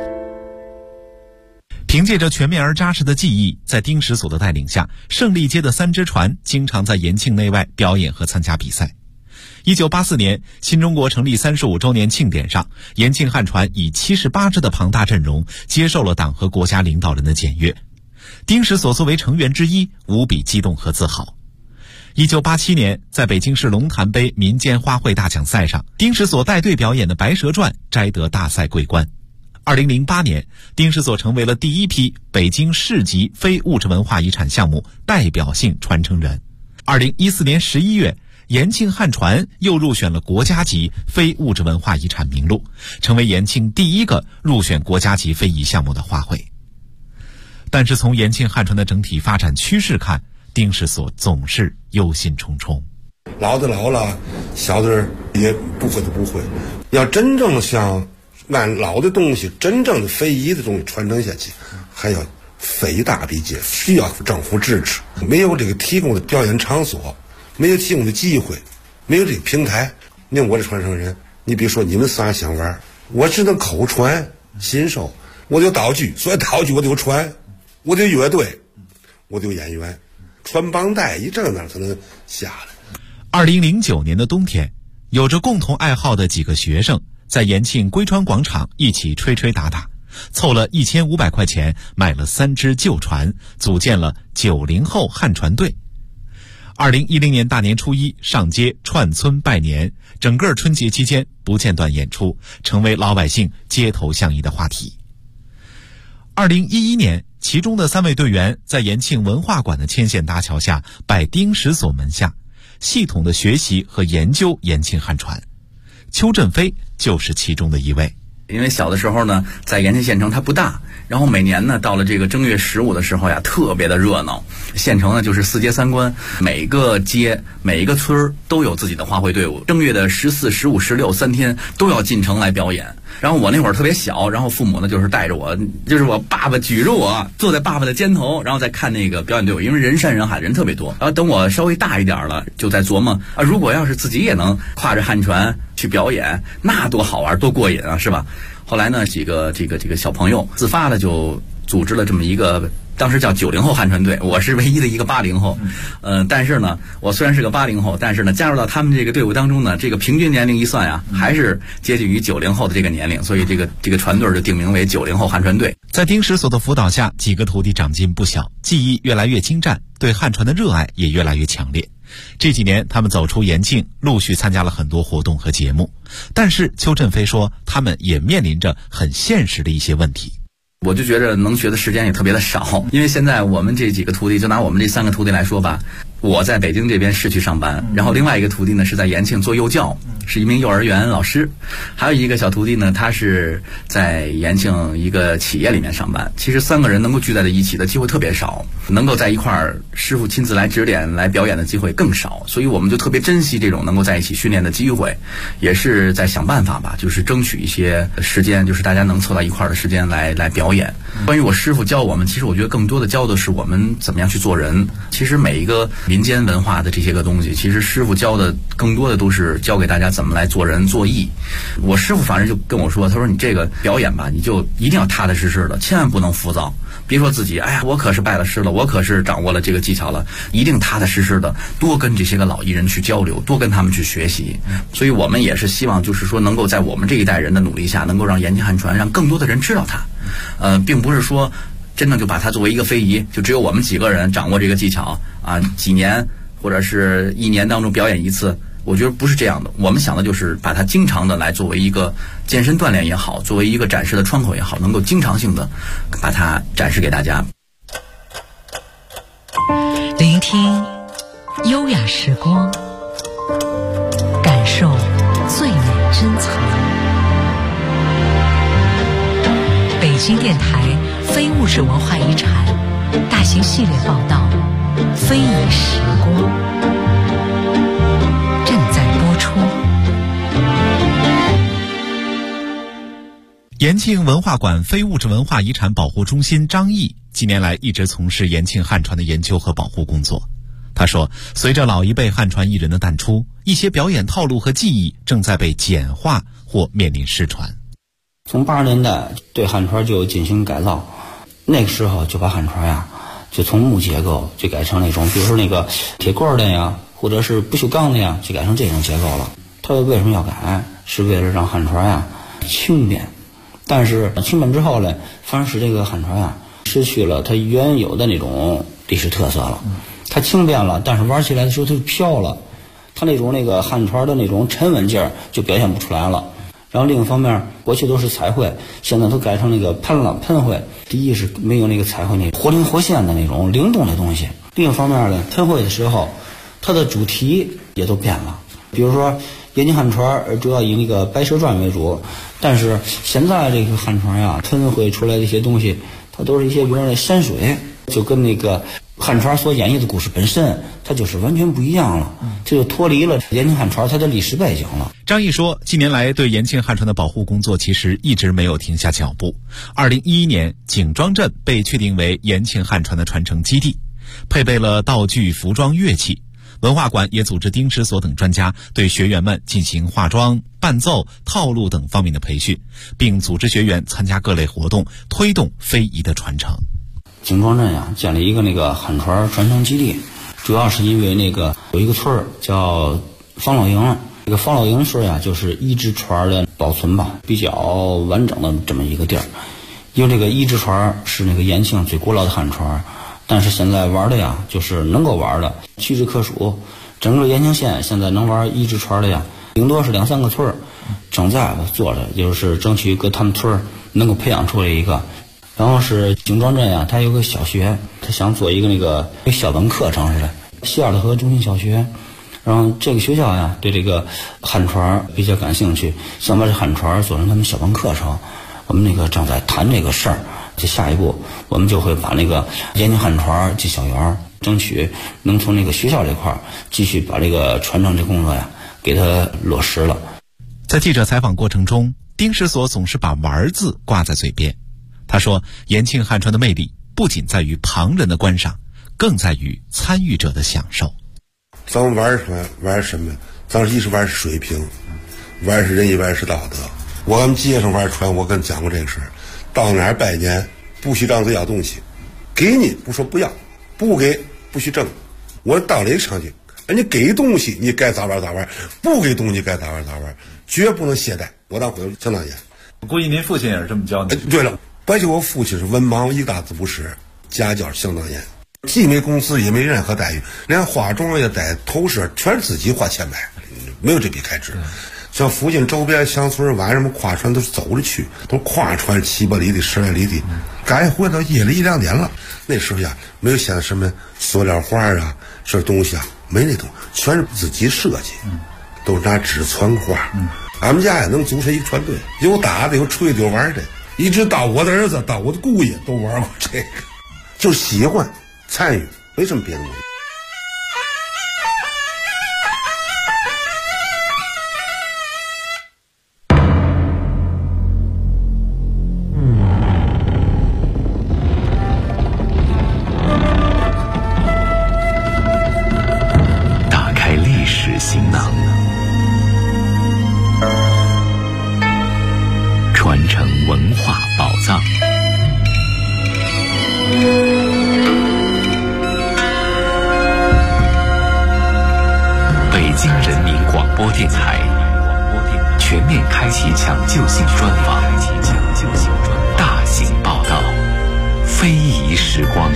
凭借着全面而扎实的技艺，在丁石所的带领下，胜利街的3只船经常在延庆内外表演和参加比赛。1984年，新中国成立35周年庆典上，延庆汉船以78支的庞大阵容接受了党和国家领导人的检阅。丁石所作为成员之一，无比激动和自豪。1987年，在北京市龙潭杯民间花卉大奖赛上，丁石所带队表演的《白蛇传》摘得大赛桂冠。2008年，丁石所成为了第一批北京市级非物质文化遗产项目代表性传承人。2014年11月，延庆汉船又入选了国家级非物质文化遗产名录，成为延庆第一个入选国家级非遗项目的花卉。但是从延庆汉船的整体发展趋势看，丁石所总是忧心忡忡。 老的老了，小的也不会的不会。要真正像按老的东西，真正的非遗的东西传承下去，还要费大笔劲，需要政府支持。没有这个提供的表演场所，没有提供的机会，没有这个平台。你看我这传承人，你比如说你们仨想玩，我只能口传新手，我有道具，所以道具我得有传，我得有乐队，我得有演员，传帮带一阵那才能下来。 2009年的冬天，有着共同爱好的几个学生在延庆归川广场一起吹吹打打，凑了1500块钱买了3只旧船，组建了90后汉船队。2010年大年初一上街串村拜年，整个春节期间不间断演出，成为老百姓街头巷议的话题。2011年，其中的3位队员在延庆文化馆的牵线搭桥下，拜丁石所门下，系统的学习和研究延庆汉船。邱振飞就是其中的一位。 因为小的时候呢，在延庆县城它不大，然后每年呢到了这个正月15的时候呀，特别的热闹。县城呢就是4街3关，每个街每一个村都有自己的花卉队伍。正月的14、15、16 3天都要进城来表演。然后我那会儿特别小，然后父母呢就是带着我，就是我爸爸举着我坐在爸爸的肩头，然后再看那个表演队伍，因为人山人海，人特别多。然后等我稍微大一点了，就在琢磨啊，如果要是自己也能跨着汉船去表演，那多好玩，多过瘾啊，是吧？后来呢，几个这个小朋友自发的就组织了这么一个，当时叫90后汉船队，我是唯一的一个80后。但是呢，我虽然是个80后，但是呢，加入到他们这个队伍当中呢，这个平均年龄一算呀，还是接近于90后的这个年龄，所以这个船队就定名为90后汉船队。 在丁石所的辅导下，几个徒弟长进不小，技艺越来越精湛，对汉船的热爱也越来越强烈。这几年他们走出延庆，陆续参加了很多活动和节目。但是邱振飞说，他们也面临着很现实的一些问题。 我就觉着能学的时间也特别的少，因为现在我们这几个徒弟，就拿我们这3个徒弟来说吧， 我在北京这边市区上班，然后另外一个徒弟呢是在延庆做幼教，是一名幼儿园老师，还有一个小徒弟呢，他是在延庆一个企业里面上班。其实3个人能够聚在一起的机会特别少，能够在一块儿师傅亲自来指点来表演的机会更少，所以我们就特别珍惜这种能够在一起训练的机会，也是在想办法吧，就是争取一些时间，就是大家能凑到一块儿的时间来表演。关于我师傅教我们，其实我觉得更多的教的是我们怎么样去做人。其实每一个民间文化的这些个东西，其实师傅教的更多的都是教给大家怎么来做人做义。我师傅反正就跟我说，他说你这个表演吧，你就一定要踏踏实实的，千万不能浮躁，别说自己哎呀我可是拜了师了，我可是掌握了这个技巧了，一定踏踏实实的多跟这些个老艺人去交流，多跟他们去学习。所以我们也是希望就是说能够在我们这一代人的努力下，能够让延庆汉传让更多的人知道它，并不是说真的就把它作为一个非遗，就只有我们几个人掌握这个技巧啊，几年或者是1年当中表演一次，我觉得不是这样的。我们想的就是把它经常的来作为一个健身锻炼也好，作为一个展示的窗口也好，能够经常性的把它展示给大家。 聆听优雅时光，感受最美珍藏。北京电台非物质文化遗产大型系列报道《非遗时光》正在播出。 延庆文化馆非物质文化遗产保护中心张毅近年来一直从事延庆汉传的研究和保护工作。他说，随着老一辈汉传艺人的淡出，一些表演套路和技艺正在被简化或面临失传。 从80年代对汉传就进行改造，那个时候就把汉传呀，就从木结构就改成那种，比如说那个铁棍的呀，或者是不锈钢的呀，就改成这种结构了。他为什么要改？是为了让汉传呀轻便。但是轻便之后呢，反而使这个汉传呀失去了它原有的那种历史特色了。它轻便了，但是玩起来的时候它就飘了，它那个汉传的那种沉稳劲儿就表现不出来了。然后另一方面，过去都是彩绘，现在都改成那个喷绘。第一是没有那个彩绘那活灵活现的那种灵动的东西。另一方面呢，喷绘的时候，它的主题也都变了。比如说延庆汉传主要以那个白蛇传为主，但是现在这个汉传呀，喷绘出来的一些东西，它都是一些比如说山水，就跟那个汉传所演绎的故事本身，它就是完全不一样了，这就脱离了延庆汉传它的历史背景了。 张毅说，近年来对延庆汉传的保护工作其实一直没有停下脚步。2011年，景庄镇被确定为延庆汉传的传承基地，配备了道具、服装、乐器。文化馆也组织丁师所等专家对学员们进行化妆、伴奏、套路等方面的培训，并组织学员参加各类活动，推动非遗的传承。 景庄镇呀，建立一个那个汉传传承基地，主要是因为那个有一个村儿叫方老营，这个方老营村呀，就是一支传的保存吧，比较完整的这么一个地儿。因为这个一支传是那个延庆最古老的汉传，但是现在玩的呀，就是能够玩的屈指可数。整个延庆县现在能玩一支传的呀，顶多是2-3个村儿，正在做着，就是争取搁他们村儿能够培养出来一个。然后是景庄镇呀，它有个小学，他想做一个那个校本课程似的，希尔特河中心小学。然后这个学校呀，对这个汉传比较感兴趣，想把这汉传做成他们校本课程。我们那个正在谈这个事儿，这下一步我们就会把那个延庆汉传进校园，争取能从那个学校这块继续把这个传承这工作呀给它落实了。 在记者采访过程中，丁师所总是把玩字挂在嘴边。他说，延庆汉传的魅力不仅在于旁人的观赏，更在于参与者的享受。 咱们玩什么？咱一是玩水平，玩是仁义，玩是道德。我们街上玩传，我跟讲过这个事儿。到哪儿拜年，不许张嘴要东西，给你不说不要，不给不许挣。我到哪个场景，你给东西你该咋玩咋玩，不给东西该咋玩咋玩，绝不能懈怠。我当回头相当严。 估计您父亲也是这么教你。 对了，而且我父亲是文盲，一个大字不识，家教相当严，既没工资也没任何待遇，连化妆也带头饰全是自己花钱买，没有这笔开支。 像附近周边乡村晚上跨船都是走着去，都跨船7、8里地、10来里地，赶回到夜里1、2点了。那时候呀，没有现在什么塑料花啊，这东西啊，没那东西，全是自己设计，都是拿纸船花。俺们家也能组成一个船队，有打的，有吹的，有玩的，一直到我的儿子，到我的姑爷都玩过这个，就喜欢参与，没什么别的目的。 行囊，传承文化宝藏。北京人民广播电台全面开启抢救性专访，大型报道，非遗时光。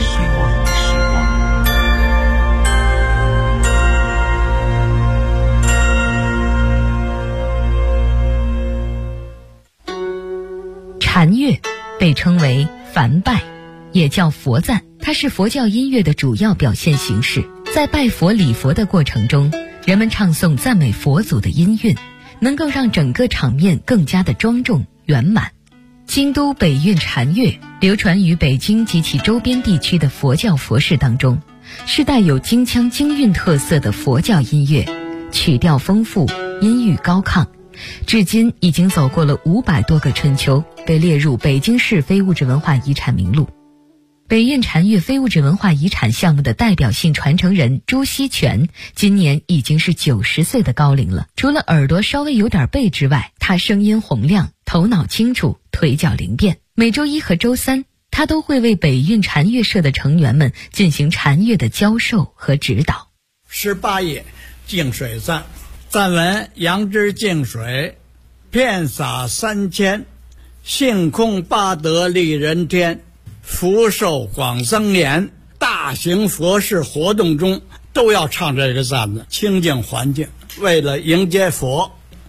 禅乐被称为梵拜，也叫佛赞，它是佛教音乐的主要表现形式。在拜佛礼佛的过程中，人们唱诵赞美佛祖的音韵，能够让整个场面更加的庄重圆满。京都北韵禅乐流传于北京及其周边地区的佛教佛事当中，是带有京腔京韵特色的佛教音乐，曲调丰富，音域高亢，至今已经走过了500多个春秋，被列入北京市非物质文化遗产名录。北韵禅乐非物质文化遗产项目的代表性传承人朱锡全今年已经是90岁的高龄了。除了耳朵稍微有点背之外，他声音洪亮，头脑清楚，腿脚灵便。每周1和周3，他都会为北韵禅乐社的成员们进行禅乐的教授和指导。 18页净水赞，赞文：杨枝净水，遍洒3000，性空八德利人天，福寿广增延。大型佛事活动中都要唱这个赞子，清净环境，为了迎接佛。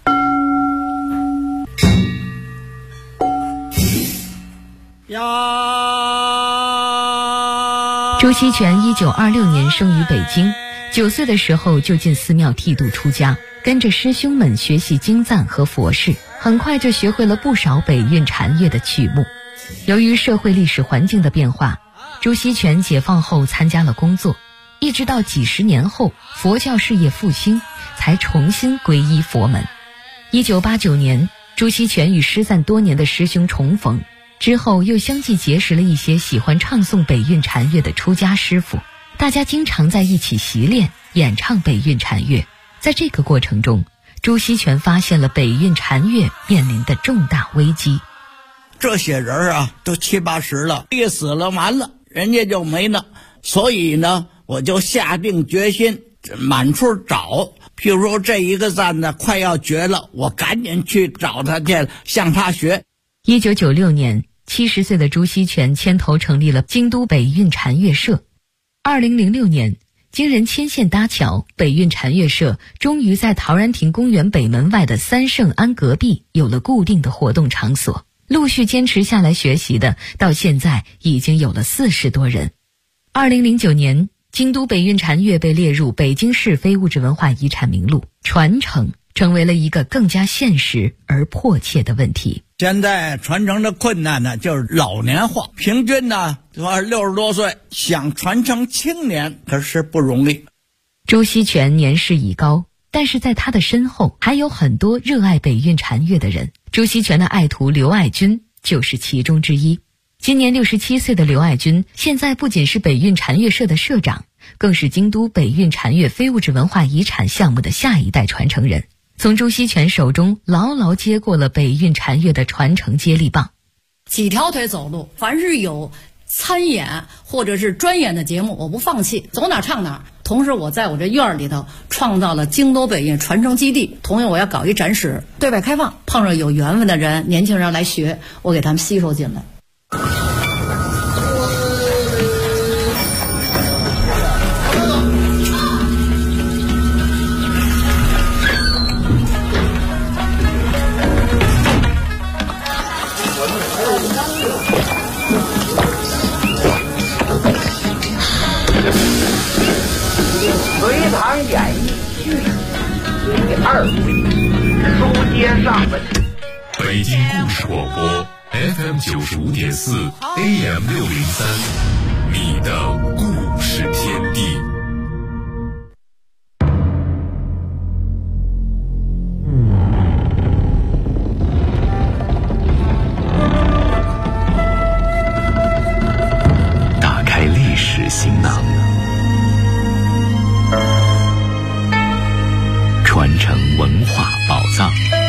朱锡全1926年生于北京，9岁的时候就进寺庙剃度出家，跟着师兄们学习经赞和佛事，很快就学会了不少北韵禅乐的曲目。由于社会历史环境的变化，朱锡全解放后参加了工作，一直到几十年后佛教事业复兴，才重新皈依佛门。1989年，朱锡全与失散多年的师兄重逢，之后又相继结识了一些喜欢唱诵北韵禅乐的出家师傅，大家经常在一起习练演唱北韵禅乐。在这个过程中，朱锡全发现了北韵禅乐面临的重大危机。 这些人啊，都70、80了，一死了完了，人家就没了。所以呢，我就下定决心满处找。譬如说这一个赞呢快要绝了，我赶紧去找他去，向他学。 1996年，70岁的朱锡全牵头成立了京都北韵禅乐社。2006年，经人牵线搭桥，北韵禅乐社终于在陶然亭公园北门外的三圣庵隔壁有了固定的活动场所。陆续坚持下来学习的，到现在已经有了40多人。2009年，京都北韵禅乐被列入北京市非物质文化遗产名录，传承成为了一个更加现实而迫切的问题。 现在传承的困难呢，就是老年化，平均呢60多岁，想传承青年可是不容易。 朱锡全年事已高，但是在他的身后还有很多热爱北韵禅乐的人。朱锡全的爱徒刘爱军就是其中之一。今年67岁的刘爱军，现在不仅是北韵禅乐社的社长，更是京都北韵禅乐非物质文化遗产项目的下一代传承人，从朱锡全手中牢牢接过了北韵禅乐的传承接力棒。 几条腿走路，凡是有参演或者是专演的节目，我不放弃，走哪唱哪。同时我在我这院里头创造了京都北韵传承基地，同样我要搞一展示，对外开放，碰上有缘分的人，年轻人来学，我给他们吸收进来。 接上文。 北京故事广播 FM 95.4 AM 603，你的故事天地。 打开历史行囊，传承文化宝藏。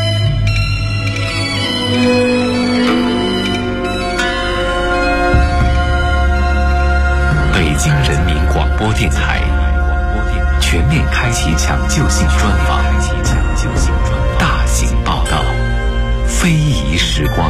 北京人民广播电台全面开启抢救性专访，大型报道，非遗时光。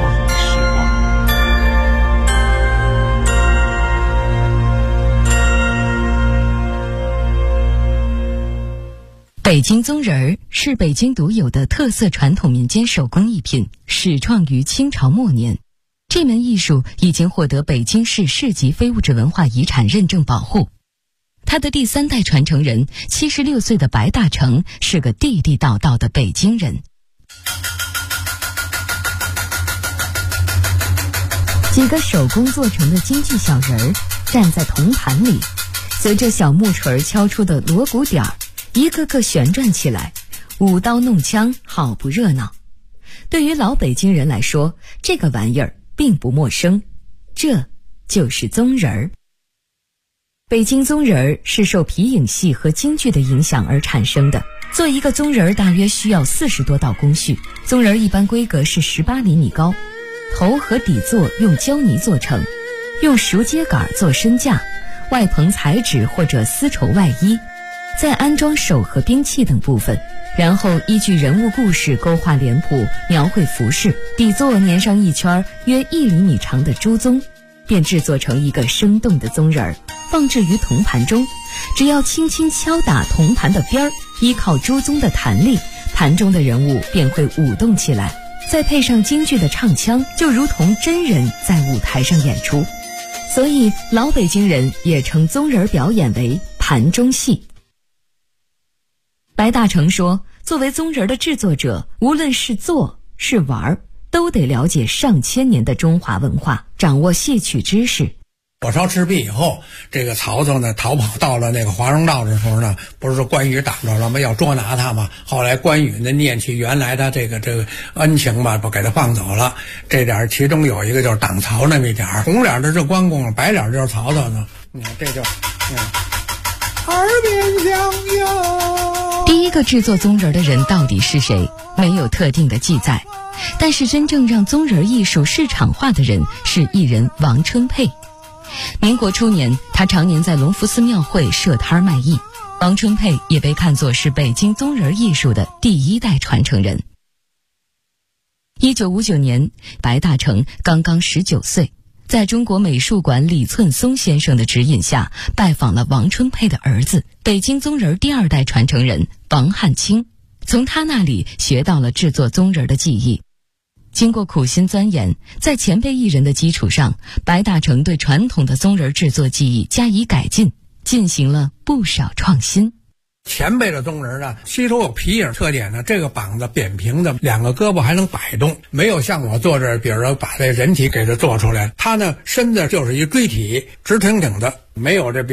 北京宗人儿是北京独有的特色传统民间手工艺品，始创于清朝末年。这门艺术已经获得北京市市级非物质文化遗产认证保护。他的第3代传承人76岁的白大成是个地地道道的北京人。几个手工做成的京剧小人儿站在铜盘里，随着小木锤敲出的锣鼓点儿，一个个旋转起来，舞刀弄枪，好不热闹。对于老北京人来说，这个玩意儿并不陌生，这就是宗人儿。北京宗人儿是受皮影戏和京剧的影响而产生的。做一个宗人儿大约需要40多道工序。宗人儿一般规格是18厘米高，头和底座用胶泥做成，用熟秸秆做身架，外棚彩纸或者丝绸外衣，再安装手和兵器等部分，然后依据人物故事勾画脸谱，描绘服饰，底座粘上一圈约1厘米长的朱宗，便制作成一个生动的宗人儿，放置于铜盘中。只要轻轻敲打铜盘的边儿，依靠朱宗的弹力，盘中的人物便会舞动起来，再配上京剧的唱腔，就如同真人在舞台上演出。所以老北京人也称宗人表演为盘中戏。白大成说，作为宗人的制作者，无论是做是玩，都得了解上千年的中华文化，掌握戏曲知识。 火烧赤壁以后，这个曹操呢逃跑到了那个华容道的时候呢，不是说关羽挡着了吗？要捉拿他嘛。后来关羽呢念起原来他这个恩情吧，不给他放走了。这点其中有一个就是挡曹那么一点，红脸的是关公，白脸就是曹操呢。这就耳边响哟。 第一个制作宗人的人到底是谁？没有特定的记载。但是真正让宗人艺术市场化的人是艺人王春佩。民国初年，他常年在隆福寺庙会设摊卖艺。王春佩也被看作是北京宗人艺术的第1代传承人。1959年，白大成刚刚19岁，在中国美术馆李寸松先生的指引下，拜访了王春佩的儿子，北京宗人第2代传承人王汉卿，从他那里学到了制作宗人的技艺。经过苦心钻研，在前辈艺人的基础上，白大成对传统的宗人制作技艺加以改进，进行了不少创新。 前辈的宗人呢，吸收有皮影特点呢，这个膀子扁平的，2个胳膊还能摆动，没有像我做这，比如说把这人体给它做出来，他呢身子就是一锥体，直挺挺的，没有这